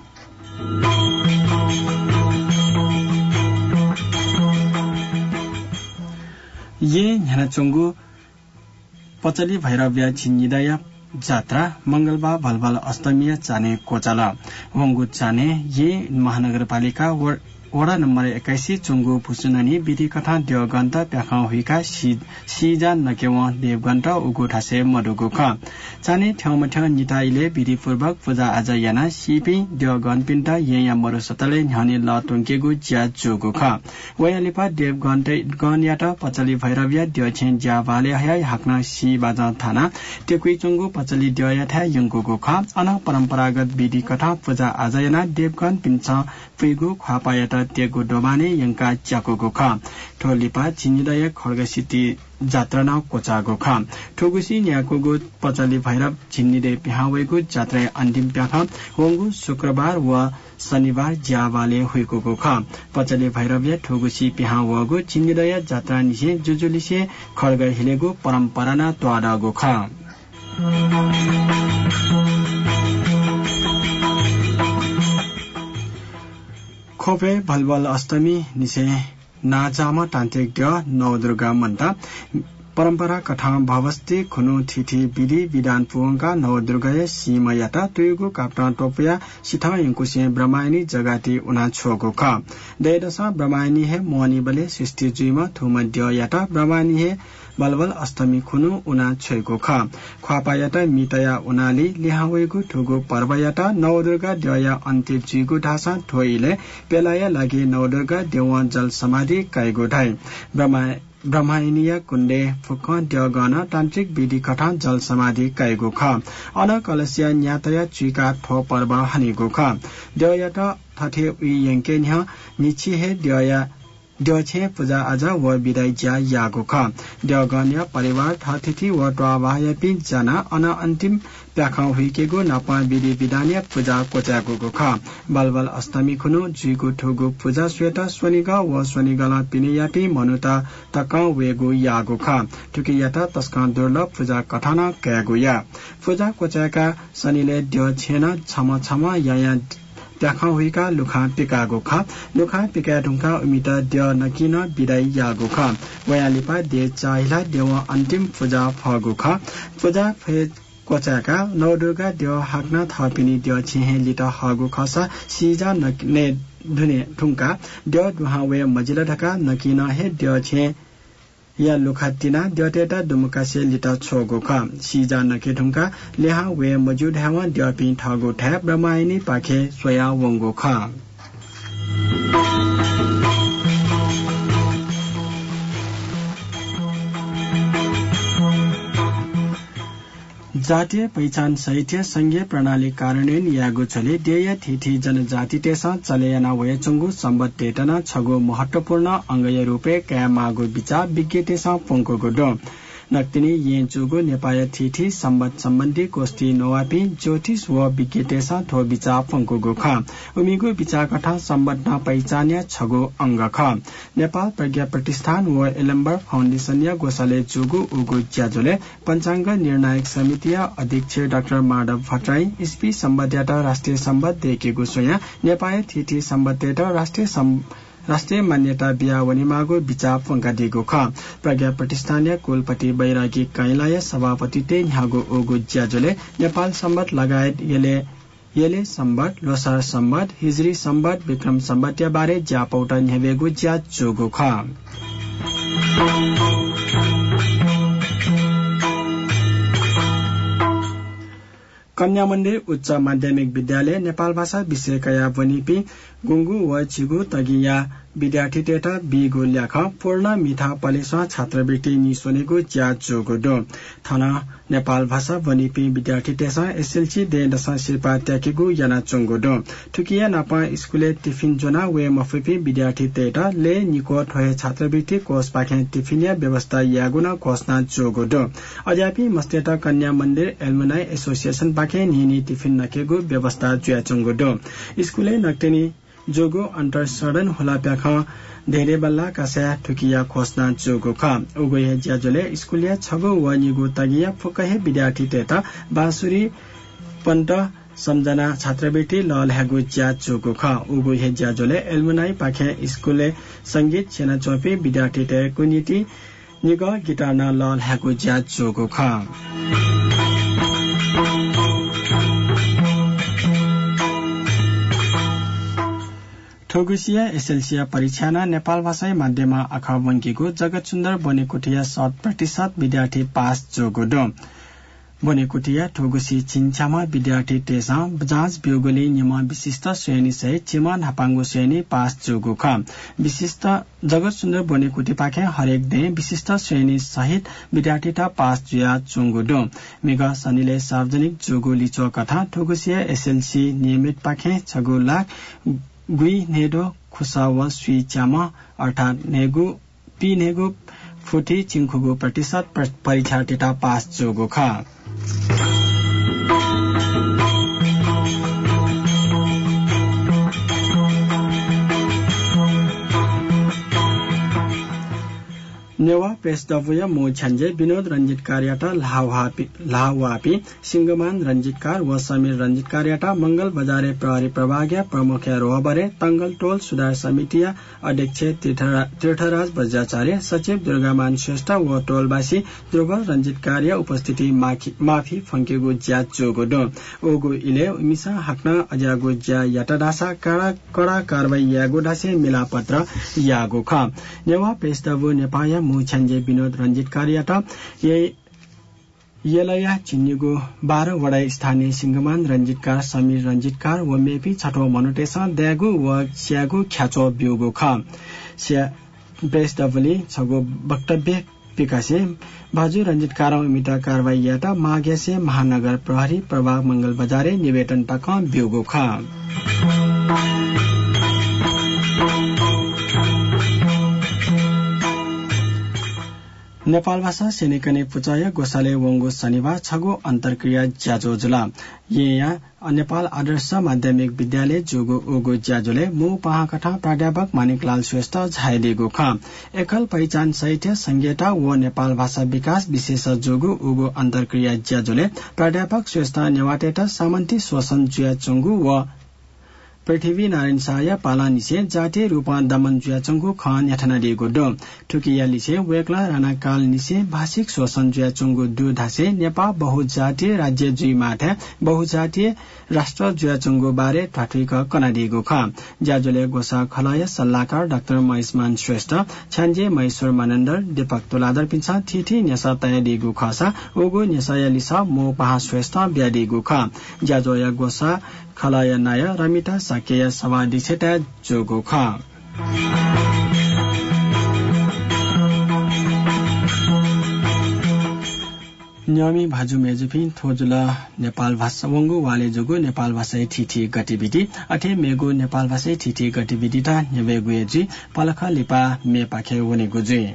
ये न्याना चंगु पचली भैरव्य छिन्निदय जात्रा मंगलबार भलभल अष्टमी चाने कोचाला वंगु चाने ये महानगरपालिका वडा नम्बर एक्काइसी चुंगु फुसुनानी विधि कथा देवगन्त प्याखा हुइका सिजा नकेव देवगन्त उगु ठासे मडुगु ख चाने ठेउमा ठेउ निताइले विधिपूर्वक पूजा आज याना सिपि देवगन पिन्ट यया मरु सतले न्हने ल टुंकेगु ज्या जुगु ख वयालिपा देवगन्त गन्याट पचली भैरव्य द्यछे ज्या वाले हय हाक्न सि बाजा थाना टेकुइ चुंगु पचली द्यया था यंगुगु ख अन परम्परागत विधि कथा पूजा आज याना देवगन पिन्छ पुइगु ख्वापायत तेगु डोमाने यंका च्याकोगु ख ठोलिपा चिनिदय खड्गसिटी जात्रा नाउ कोचागु ख ठोगुसी न्याकोगु पचली भैरव चिन्निदे पिहावेगु जात्रा अन्तिम प्याखा वंगु शुक्रबार व शनिबार ज्यावाले हुइगु ख पचली भैरवले ठोगुसी पिहावगु चिन्निदय जात्रा निसे जुजुलिसे खड्ग हिलेगु परम्परा ना त्वाडागु ख खोपे भलबल अष्टमी निसे नाजामा तान्त्रिक ड्य नवदुर्गा मन्ता परम्परा कथा भवस्ती खुनु थिथि विधि विधान पुंगा नवदुर्गा सीमयाता तुयुगु काप्टा टोपिया सिथा यंकुसे ब्रह्मायनी जगाती उना छोगु ख देदसा ब्रह्मायनी हे मोनी बले सृष्टि जुइमा थुमद्य याता ब्रह्मायनी हे बलबल अष्टमी खुनु उना छोगु ख ख्वापायाता मितया उनाली लिहावेगु ठुगु पर्वयाता नवदुर्गा द्यया अन्त्य जुइगु ढासा ठोइले पेलाया लागि नवदुर्गा देव जल समाधि काइगु ढाइ ब्रह्मा ब्रह्मायनीय कुण्डे फुक द्यगन तान्त्रिक विधि कथा जल समाधि काइगु ख अन कलसिया न्यातया चुइका ठो पर्व हानिगु ख द्ययात थथे उइ यंके न्ह निछि हे द्यया द्यछे पूजा आज व विदाई ज्या यागु ख द्यगन्य परिवार थथिथि व ट्वावायपि जना अन अन्तिम प्याखा हुइकेगु नपा विधि विधानीय पूजा कोचागु ख बलबल अष्टमी खुनु जुइगु ठुगु पूजा श्वेत स्वनिगा व स्वनिगला पिनियापि मनुता तक वेगु यागु ख ठुकियाता तस्का दुर्लभ पूजा कथाना कयागु या पूजा कोचाका शनिले द्य छेन छम छम याया प्याखा हुइका लुखा पिकागु ख लुखा पिका ढुंका उमिता द्य नकिन बिदाई यागु ख वयालिपा दे चाहिला देव अन्तिम पूजा फगु ख पूजा फे कोचाका नवदुर्गा देव हाक्न थपिनी द्य छिहे लिट हगु खसा सिजा नने धुने ढुंका द्य दुहा वे मजिला ढका नकिन हे द्य छे या लुखातिना द्यटेटा दुमकासे लिटा छोगु ख सिजा नके ढुंका लेहा वे मजुद हेवा द्यपि ठगु ठ्या ब्रह्मायनी पाखे सोया वंगु ख जातीय पहिचान साहित्य संघीय प्रणाली कार्यान्वयन यागु छले देय थिथि जनजाति तेस चलेयना वयचुंगु सम्बत तेटना छगु महत्वपूर्ण अंगय रूपे कयामागु विचार विज्ञ तेस पोंको गुडो नक्तिनी येचुगु नेपाय थिथि सम्बत सम्बन्धी गोष्ठी नवापि ज्योतिष व विज्ञ तेस थो विचार पोंको गु ख उमिगु विचार कथा सम्बत न पहिचान्य छगु अंग ख नेपाल प्रज्ञा प्रतिष्ठान व एलम्बर फाउन्डेशन या गोसाले जुगु उगु ज्याजुले पंचांग निर्णायक समिति अध्यक्ष डाक्टर माधव भट्टराई इस्पी सम्बद्याता राष्ट्रिय सम्बत देखेगु सोया नेपाय थिथि सम्बद्याता राष्ट्रिय राष्ट्रिय मान्यता बियावनीमागु विचार पंगादिगु ख प्रज्ञा प्रतिष्ठानीय कुलपति बैरागी कैलाय सभापति ते न्यागु ओगु ज्याजुले नेपाल सम्बत लगायत यले यले सम्बत लोसार सम्बत हिजरी सम्बत विक्रम सम्बत बारे ज्यापौटा न्हेवेगु ज्या जोगु ख कन्या मन्दिर उच्च माध्यमिक विद्यालय नेपाल भाषा विषयकया वनिपि गुंगु व चिगु तगिया विद्यार्थी टेटा बिगो ल्याख पूर्ण मिथा पलेस छात्रवृत्ति निसोनेगु ज्या जोगोडो थाना नेपाल भाषा बनिपि विद्यार्थी टेसा एसएलसी दे दसा शिल्पा त्याकेगु याना चोंगोडो ठुकिया नापा स्कुले टिफिन जोना वे मफिपि विद्यार्थी टेटा ले निको ठोहे छात्रवृत्ति कोष पाखे टिफिनिया व्यवस्था यागुना घोषणा जोगोडो अध्यापी मस्तेटा कन्या मन्दिर एल्मुनाई एसोसिएसन पाखे निनी टिफिन नकेगु व्यवस्था ज्या चोंगोडो स्कुले नक्टेनी जोगो अन्तर सडन होला प्याख धेरै बल्ला कास्या ठुकिया खोस्ना जोगो ख उगोहे ज्याजोले स्कुलिया छगो वनिगो तगिया फुकहे विद्यार्थी तेता बासुरी पन्ट सम्झना छात्रवृत्ति ललह्यागु ज्या जोगो ख उगोहे ज्याजोले एल्मुनाई पाखे स्कुले संगीत सेना चोपी विद्यार्थी ते कुनिति निग गिटार न ललह्यागु ज्या जोगो ख ठोगुसिया एसएलसिया परीक्षाना नेपाल भाषा माध्यममा आँखा बन्केको जगत सुन्दर बनेकोटिया शत प्रतिशत विद्यार्थी पास जोगोडो बनेकोटिया ठोगुसी छिन्छामा विद्यार्थी टेसा जाँच बियोगोली निमा विशिष्ट श्रेणी सहित चिमा नापाङ्गो श्रेणी पास जोगो ख विशिष्ट जगत सुन्दर बनेकोटी पाखे हरेक दे विशिष्ट श्रेणी सहित विद्यार्थीता पास जुया चोंगोडो मेगा सनीले सार्वजनिक जोगो लिचो कथा ठोगुसिया एसएलसी नियमित पाखे छगो लाख गुई नेडो खुसाव स्वी च्यामा अर्थात नेगु पी नेगु फुटी चिङखुगु प्रतिशत परीक्षार्थीता पास जोगो ख नेवा प्रेस दवय मो छन्जे विनोद रंजित कार्याटा लाहवापी सिंगमान रंजितकार व समीर रंजित कार्याटा मंगल बजारे प्रहरी प्रभागीय प्रमुख रोहबरे तंगल टोल सुधार समितिया अध्यक्ष तीर्थराज बज्राचार्य सचिव दुर्गामान श्रेष्ठ व टोलवासी ध्रुव रंजित कार्य उपस्थिति माफी फंकेगो ज्या जोगोडो ओगो इले मिसा हाक्न अज्यागो ज्या याटाडासा कडा कडा कारवाई यागो ढासे मिलापत्र यागो ख नेवा प्रेस दव नेपाल मुछन्जे विनोद रंजित कार्याटा ये येलया चिन्युगो बाह्र वडा स्थानीय सिंगमान रंजितकार समीर रंजितकार व मेपी छठो मनोटेसा द्यागु व स्यागु ख्याचो ब्योगो ख स्या प्रेस दवली छगो वक्तव्य पिकासे बाजु रंजितकार अमिता कारवाई याटा माघेसे महानगर प्रहरी प्रभाग मंगल बजारे निवेदन तक ब्योगो ख नेपाल भाषा सेनिकने पुचाय गोसाले वंगो शनिबार छगो अन्तर्क्रिया ज्याजो जुला यहाँ नेपाल आदर्श माध्यमिक विद्यालय जोगो ओगो ज्याजोले मु पहाकठा प्राध्यापक मानिकलाल श्रेष्ठ झाइलेगो ख एकल पहिचान साहित्य संहिता व नेपाल भाषा विकास विशेष जोगो ओगो अन्तर्क्रिया ज्याजोले प्राध्यापक श्रेष्ठ नेवाटेटा सामन्ती शोषण जुया चंगु व पृथ्वी नारायण शाह पाला निसे जातीय रूपा दमन जुया चंगु खान याठना दिएको डो ठुकिया लिसे वेक्ला राणा काल निसे भाषिक शोषण जुया चंगु दु धासे नेपाल बहुजातीय राज्य जुई माथे बहुजातीय राष्ट्र जुया चंगु बारे ठाठुक कना दिएको ख ज्याजोले गोसा खलाय सल्लाहकार डाक्टर महेशमान श्रेष्ठ छान्जे महेश्वर मानन्दर दीपक तुलादर पिन्छा थिथि नेसा तय दिएको खसा ओगो नेसाया लिसा मो पहा श्रेष्ठ ब्या दिएको ख ज्याजोया गोसा खलाय नाय रमिता साकेय सभा दिसेटा जोगो ख न्यामी भाजु मेजुफी थोजुला नेपाल भाषा वंगु वाले जोगो नेपाल भाषा ठिठी गतिविधि अठे मेगो नेपाल भाषा ठिठी गतिविधि ता नेबेगुएजी पलखा लिपा मे पाखे वने गुजे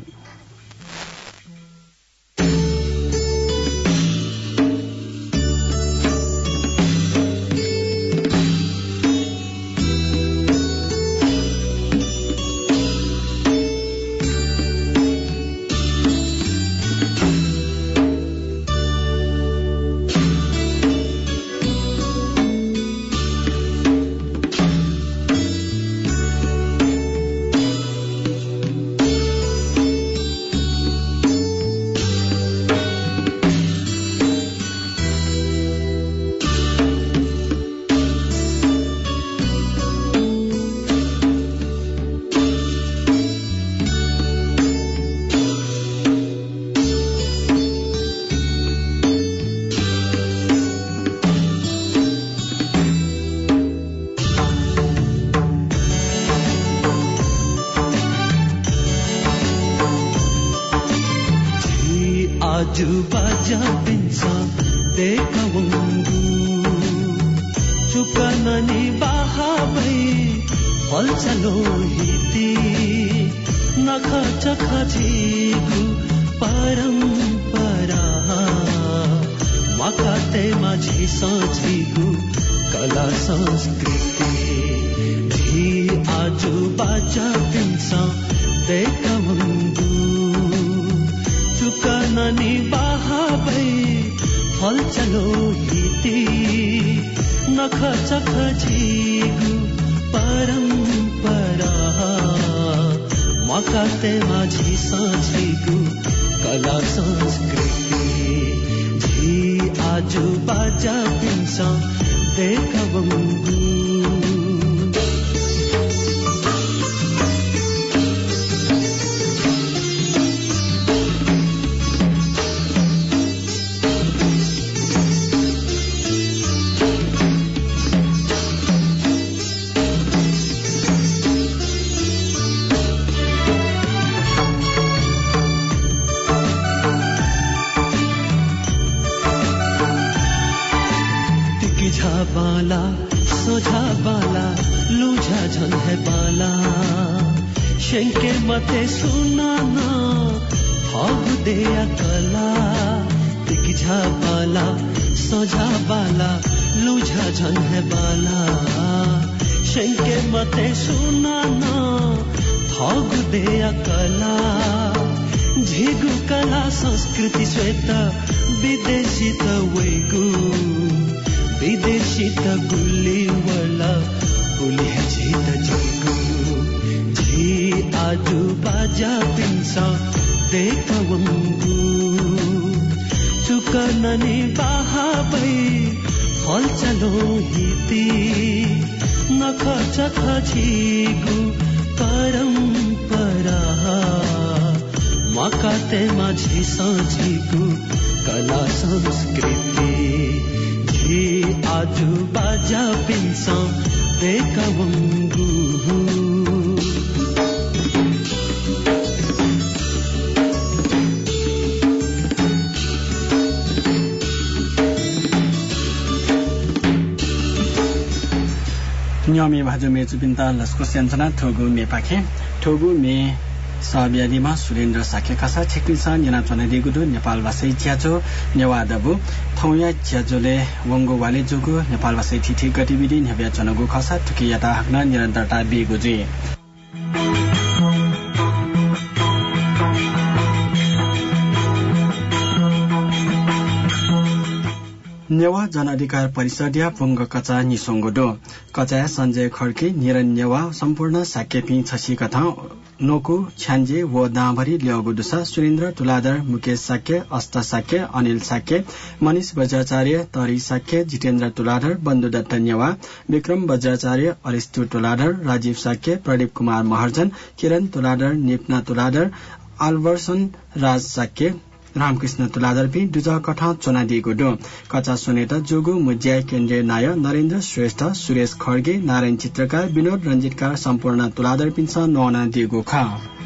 आजु बाजा पिन्सा देखाउँगु चुकननी बाहाबै हल्चलो हिती नख चखजिगु परम्परा मकाते माझी सजिगु कला संस्कृति झी आजु बाजा पिन्सा देखाउँगु चुकननी बाहाबै हल्चलो हिती नख चखजिगु परम्परा मकाते माझी सजिगु कला संस्कृति झी आजु बाजा पिन्सा देखाउँगु बाला सोझा बाला लूझा झन है बाला शेंके मते सुनाना भाग देया कला दिखझा बाला सोझा बाला लूझा झन है बाला शेंके मते सुनाना भाग देया कला झिगु कला संस्कृति श्वेत विदेशी त वैगु विदेशी त गुल्ली वाला गुली है जी त जिगु जी आजु बाजा पिन्सा देखाउँगु चुकननी बाहाबै हल्चलो हिती नख चखजिगु परम्परा मकाते माझी सजिगु कला संस्कृति आजु बाजा पिन्सा देखाउँगु न्यामी भाजु मे चुपिन्ता लस्को स्यान्चना थोगु मे पाखे थोगु मे साबियादीमा सुरेन्द्र साखे खासा छेक्रिसा निना चनादिगुदु नेपाल भाषै च्याचो नेवादबु थौया च्याचोले वंगो वाले जुगु नेपाल भाषै ठिठी गतिविधि नेब्या चनगु खासा ठुकियाता हक्न निरन्तरता बेगुजे नेवा जन अधिकार परिषदीय पुंग कचा निसोंगोदो कचा संजय खड्की निरन नेवा सम्पूर्ण साकेपी छसी कथा नोकु छ्यान्जे व दाँभरी ल्याउगुदुसा सुरेन्द्र तुलाधर मुकेश साक्य अष्ट साक्य अनिल साक्य मनिष वज्राचार्य तरी साक्य जितेन्द्र तुलाधर बन्धुदत्त नेवा विक्रम वज्राचार्य अरिस्तु तुलाधर राजीव साक्य प्रदीप कुमार महर्जन किरण तुलाधर निपना तुलाधर आल्बर्सन राज साक्य रामकृष्ण तुलाधर भी दुजा कठा चना दिएको दो कचा सुनेता जोगु मुज्याय केन्द्रीय नाय नरेन्द्र श्रेष्ठ सुरेश खड्गे नारायण चित्रकार विनोद रंजितकार सम्पूर्ण तुलाधर पिन्छ नौना दिएको खा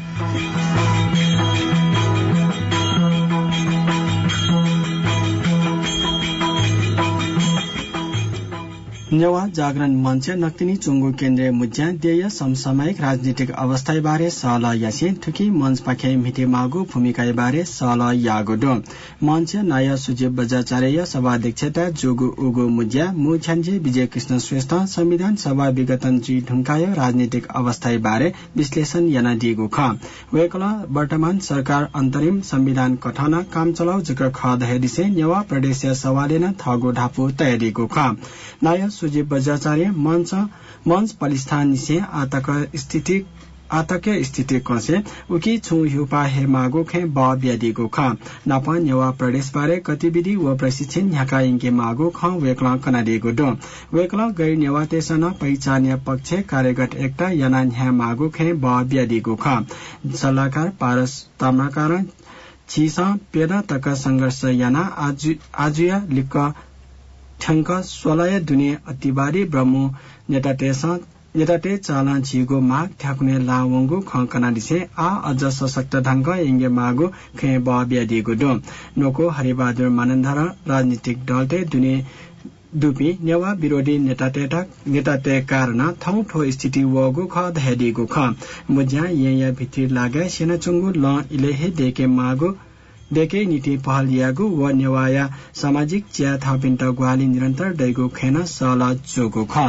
नेवा जागरण मंच नक्तिनी चुंगु केन्द्रीय मुज्या देय समसामयिक राजनीतिक अवस्था बारे सहल यासी थुकी मंच पाखे मिटे मागु भूमिका बारे सहल यागोदो मंच नाय सुजीव बजाचार्य सभाध्यक्षता जोगु उगु मुज्या मुछ्यान्जे विजय कृष्ण श्रेष्ठ संविधान सभा विगतन जी ढुंकायो राजनीतिक अवस्था बारे विश्लेषण याना दिएको ख वेकला वर्तमान सरकार अन्तरिम संविधान कठन काम चलाउ जिकर ख दहेदिसे नेवा प्रदेश सभाले न थगो ढापु तयारीको ख नाय सुजीव बजाचार्य मंच मंच पलिस्थान निसे आतक स्थिति आतके स्थिति कसे उकी छु युपा हे मागो खे ब ब्यादिको ख नप नेवा प्रदेश बारे गतिविधि व प्रशिक्षण यहाँका इन्के मागो ख वेकला कनादिएको दो वेकला गैर नेवा तेसन पहिचान्य पक्ष कार्यगत एकता याना ह्या मागो खे ब ब्यादिको ख सल्लाहकार पारस ताम्राकार छिसा पेदा तक संघर्ष याना आज आजुया लिक ठंक स्वलय दुने अतिबारी ब्रह्म नेता तेसा नेताटे चाला झिगो माग ठ्याकुने लावंगु खंकना दिसे आ अझ सशक्त ढंग इंगे मागु खे बब्यादिगु दो नोको हरिबहादुर मानन्धर राजनीतिक दलते दुने दुपी नेवा विरोधी नेताटेटा नेताटे कारण थौ ठो स्थिति वगु ख धेदिगु ख मुज्या यया भित्री लागे सेनाचुंगु ल इलेहे देके मागु देके नीति पहल यागु व नेवाया सामाजिक च्या थपिन्ट ग्वाली निरन्तर दैगु खेन सल जोगु ख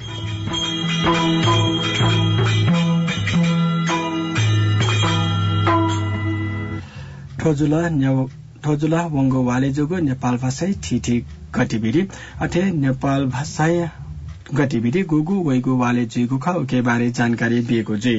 ठोजुला न्याव ठोजुला वंगो वाले जोगु नेपाल भाषा ठिठी गतिविधि अथे नेपाल भाषा गतिविधि गुगु वैगु वाले जुगु ख उके बारे जानकारी दिएको जे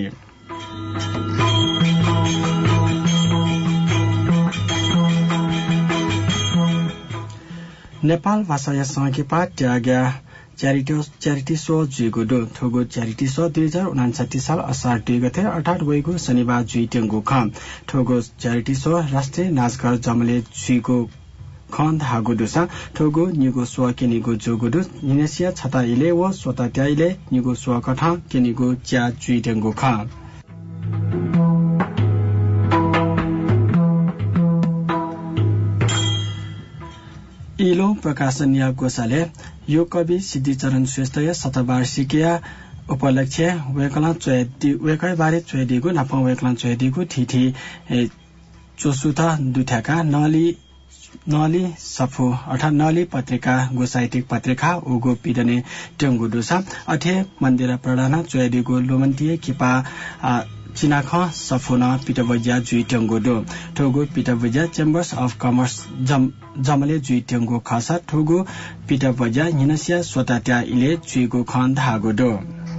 नेपाल भाषा संकेपा त्याग्या च्यारिटी च्यारिटी शो जुगु दो थोगो च्यारिटी शो दुई हजार उनासाठी साल असार दुई गते अर्थात वैगु शनिबार जुइटेंगु ख थोगो च्यारिटी शो राष्ट्रिय नाचघर जमले जुगु खन धागु दुसा थोगो निगो स्व केनिगो जोगुदु निनेसिया छता इले व स्वता त्याइले निगो स्व कथा केनिगो च्या जुइटेंगु ख इलो प्रकाशन या गोसाले यो कवि सिद्धिचरण श्रेष्ठय शतवार्षिकीय उपलक्ष्य वेकला चोयदी वेकै बारे चोयदीगु नापा वेकला चोयदीगु ठिठी चोसुता दुथाका नली नली सफु अर्थात नली पत्रिका गोसाहित्यिक पत्रिका उगो पिडने टंगु दुसा अथे मन्दिर प्रधान चोयदीगु लोमन्तिए किपा चिनाख सफुना पिटबज्या जुइटेंगु दो ठोगु पिटबज्या चेम्बर्स अफ कमर्स जम जमले जुइटेंगु खासा ठोगु पिटबज्या हिनसिया स्वतात्या इले जुइगु खन धागु दो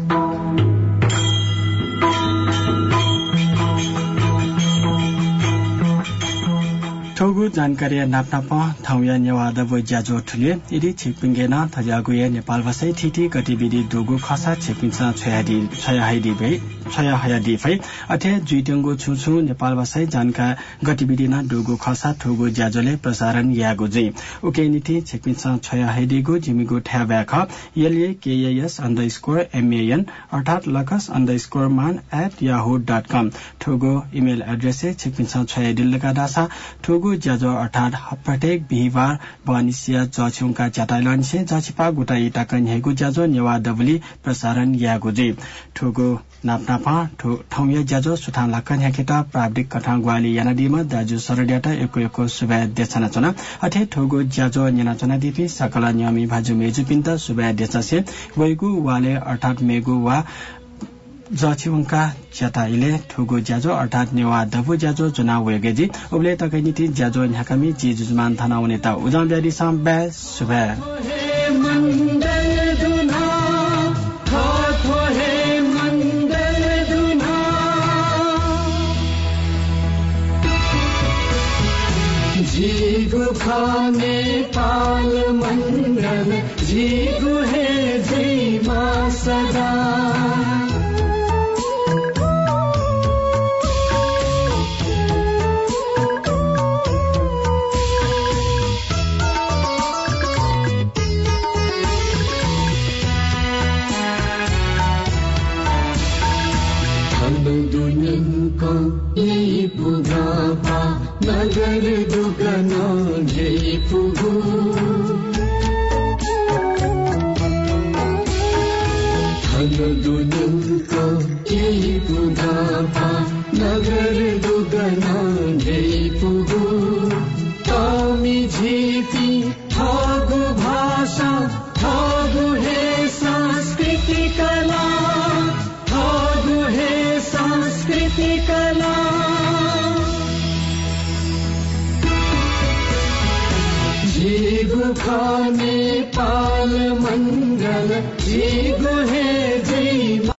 ठोगु जानकारी नापनाप थाउया नेवादा व ज्याजो ठुले यदि छिपिंगेन थजागुए नेपाल भाषा ठिठी गतिविधि दोगु खसा छिपिंसा छयादी छयाहाइदी भई छयाहाइदी भई अथे जुइटेंगु छुछु नेपाल भाषा जानका गतिविधि न दोगु खसा ठोगु ज्याजोले प्रसारण यागु जै उके नीति छिपिंसा छयाहाइदीगु जिमिगु ठ्याब्याख यले केएस अंडरस्कोर एमएन अर्थात लकस underscore Man at Yahoo dot com ठोगु इमेल एड्रेस छिपिंसा छयादी लगादासा ठोगु ज्याजो अर्थात प्रत्येक बिहिबार बनिसिया जछुङका च्याटाइलनसे जछिपा गुटाई टाकन हेगु ज्याजो नेवा डबली प्रसारण यागु जे ठोगु नापनापा ठौया ज्याजो सुथान लाकन हेकेटा प्राविधिक कथा ग्वाली यानादीमा दाजु सरड्याटा एको एको सुबा देछना चना अथे ठोगु ज्याजो नेना चना दिपि सकला नियमी भाजु मेजु पिन्ता सुबा देछसे वैगु वाले अर्थात मेगु वा जछिउङका च्याटाइले ठुगु ज्याजो अर्थात नेवा दबु ज्याजो जुना वेगेजी उबले तकैनिति ज्याजो न्याकामी जी जुजमान थाना उनेता उजाम ब्याडी साम बे सुबे जीगु खाने पाल मंडल जीगु है जीमा सदा नगर दुगना जय पुगु धन दुनका जय पुगापा नगर दुगना जय पुगु तामी झीपी थागु भाषा थागु है संस्कृति कला थागु है संस्कृति कला जीगु खाने पाल मंगल जीगु है जय